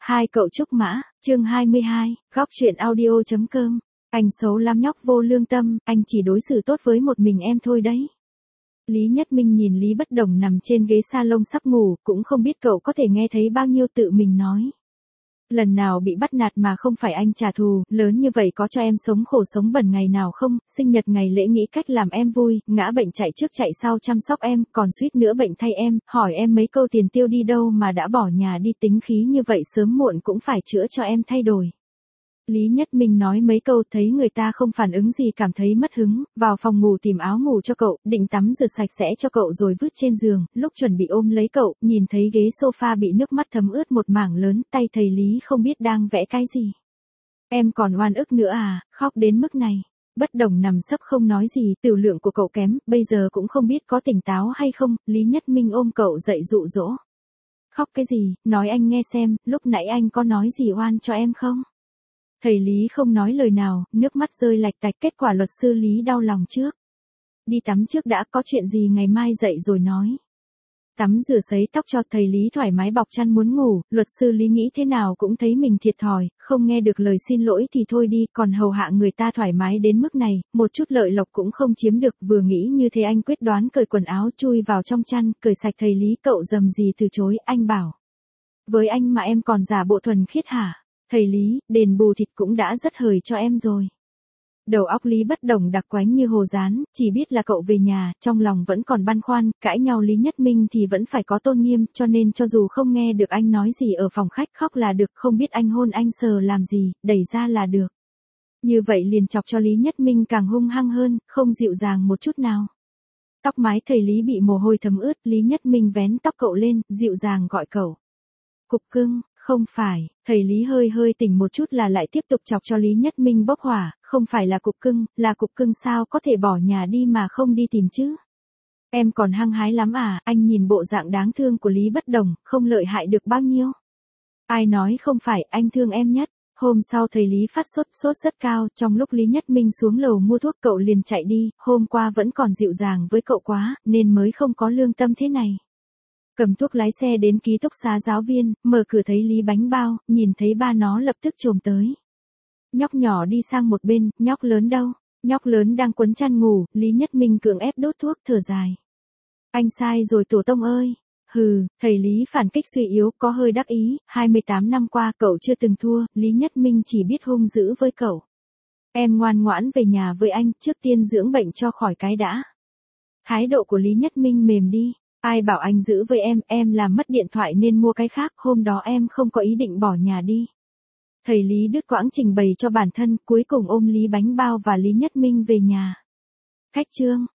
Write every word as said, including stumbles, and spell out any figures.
Hai cậu trúc mã, chương hai mươi hai, góc truyện audio chấm com. Anh xấu lắm nhóc vô lương tâm, anh chỉ đối xử tốt với một mình em thôi đấy. Lý Nhất Minh nhìn Lý Bất Đồng nằm trên ghế salon sắp ngủ, cũng không biết cậu có thể nghe thấy bao nhiêu, tự mình nói. Lần nào bị bắt nạt mà không phải anh trả thù, lớn như vậy có cho em sống khổ sống bẩn ngày nào không, sinh nhật ngày lễ nghĩ cách làm em vui, ngã bệnh chạy trước chạy sau chăm sóc em, còn suýt nữa bệnh thay em, hỏi em mấy câu tiền tiêu đi đâu mà đã bỏ nhà đi, tính khí như vậy sớm muộn cũng phải chữa cho em thay đổi. Lý Nhất Minh nói mấy câu, thấy người ta không phản ứng gì cảm thấy mất hứng, vào phòng ngủ tìm áo ngủ cho cậu, định tắm rửa sạch sẽ cho cậu rồi vứt trên giường, lúc chuẩn bị ôm lấy cậu, nhìn thấy ghế sofa bị nước mắt thấm ướt một mảng lớn, tay thầy Lý không biết đang vẽ cái gì. Em còn oan ức nữa à, khóc đến mức này. Bất Đồng nằm sấp không nói gì, tiểu lượng của cậu kém, bây giờ cũng không biết có tỉnh táo hay không, Lý Nhất Minh ôm cậu dậy dụ dỗ. Khóc cái gì, nói anh nghe xem, lúc nãy anh có nói gì oan cho em không? Thầy Lý không nói lời nào, nước mắt rơi lạch tạch, kết quả luật sư Lý đau lòng trước. Đi tắm trước đã, có chuyện gì ngày mai dậy rồi nói. Tắm rửa sấy tóc cho thầy Lý thoải mái bọc chăn muốn ngủ, luật sư Lý nghĩ thế nào cũng thấy mình thiệt thòi, không nghe được lời xin lỗi thì thôi đi, còn hầu hạ người ta thoải mái đến mức này, một chút lợi lộc cũng không chiếm được, vừa nghĩ như thế anh quyết đoán cởi quần áo chui vào trong chăn, cởi sạch thầy Lý, cậu dầm gì từ chối, anh bảo. Với anh mà em còn giả bộ thuần khiết hả? Thầy Lý, đền bù thịt cũng đã rất hời cho em rồi. Đầu óc Lý Bất Đồng đặc quánh như hồ dán, chỉ biết là cậu về nhà, trong lòng vẫn còn băn khoăn, cãi nhau Lý Nhất Minh thì vẫn phải có tôn nghiêm, cho nên cho dù không nghe được anh nói gì ở phòng khách, khóc là được, không biết anh hôn anh sờ làm gì, đẩy ra là được. Như vậy liền chọc cho Lý Nhất Minh càng hung hăng hơn, không dịu dàng một chút nào. Tóc mái thầy Lý bị mồ hôi thấm ướt, Lý Nhất Minh vén tóc cậu lên, dịu dàng gọi cậu. Cục cưng. Không phải, thầy Lý hơi hơi tỉnh một chút là lại tiếp tục chọc cho Lý Nhất Minh bốc hỏa, không phải là cục cưng, là cục cưng sao có thể bỏ nhà đi mà không đi tìm chứ? Em còn hăng hái lắm à, anh nhìn bộ dạng đáng thương của Lý Bất Đồng, không lợi hại được bao nhiêu. Ai nói không phải, anh thương em nhất. Hôm sau thầy Lý phát sốt, sốt rất cao, trong lúc Lý Nhất Minh xuống lầu mua thuốc cậu liền chạy đi, hôm qua vẫn còn dịu dàng với cậu quá, nên mới không có lương tâm thế này. Cầm thuốc lái xe đến ký túc xá giáo viên, mở cửa thấy Lý Bánh Bao, nhìn thấy ba nó lập tức chồm tới. Nhóc nhỏ đi sang một bên, nhóc lớn đâu? Nhóc lớn đang quấn chăn ngủ, Lý Nhất Minh cưỡng ép đốt thuốc, thở dài. Anh sai rồi tổ tông ơi. Hừ, thầy Lý phản kích suy yếu, có hơi đắc ý, hai mươi tám năm qua cậu chưa từng thua, Lý Nhất Minh chỉ biết hung dữ với cậu. Em ngoan ngoãn về nhà với anh, trước tiên dưỡng bệnh cho khỏi cái đã. Thái độ của Lý Nhất Minh mềm đi. Ai bảo anh giữ với em, em làm mất điện thoại nên mua cái khác, hôm đó em không có ý định bỏ nhà đi. Thầy Lý đứt quãng trình bày cho bản thân, cuối cùng ôm Lý Bánh Bao và Lý Nhất Minh về nhà. Khách trương,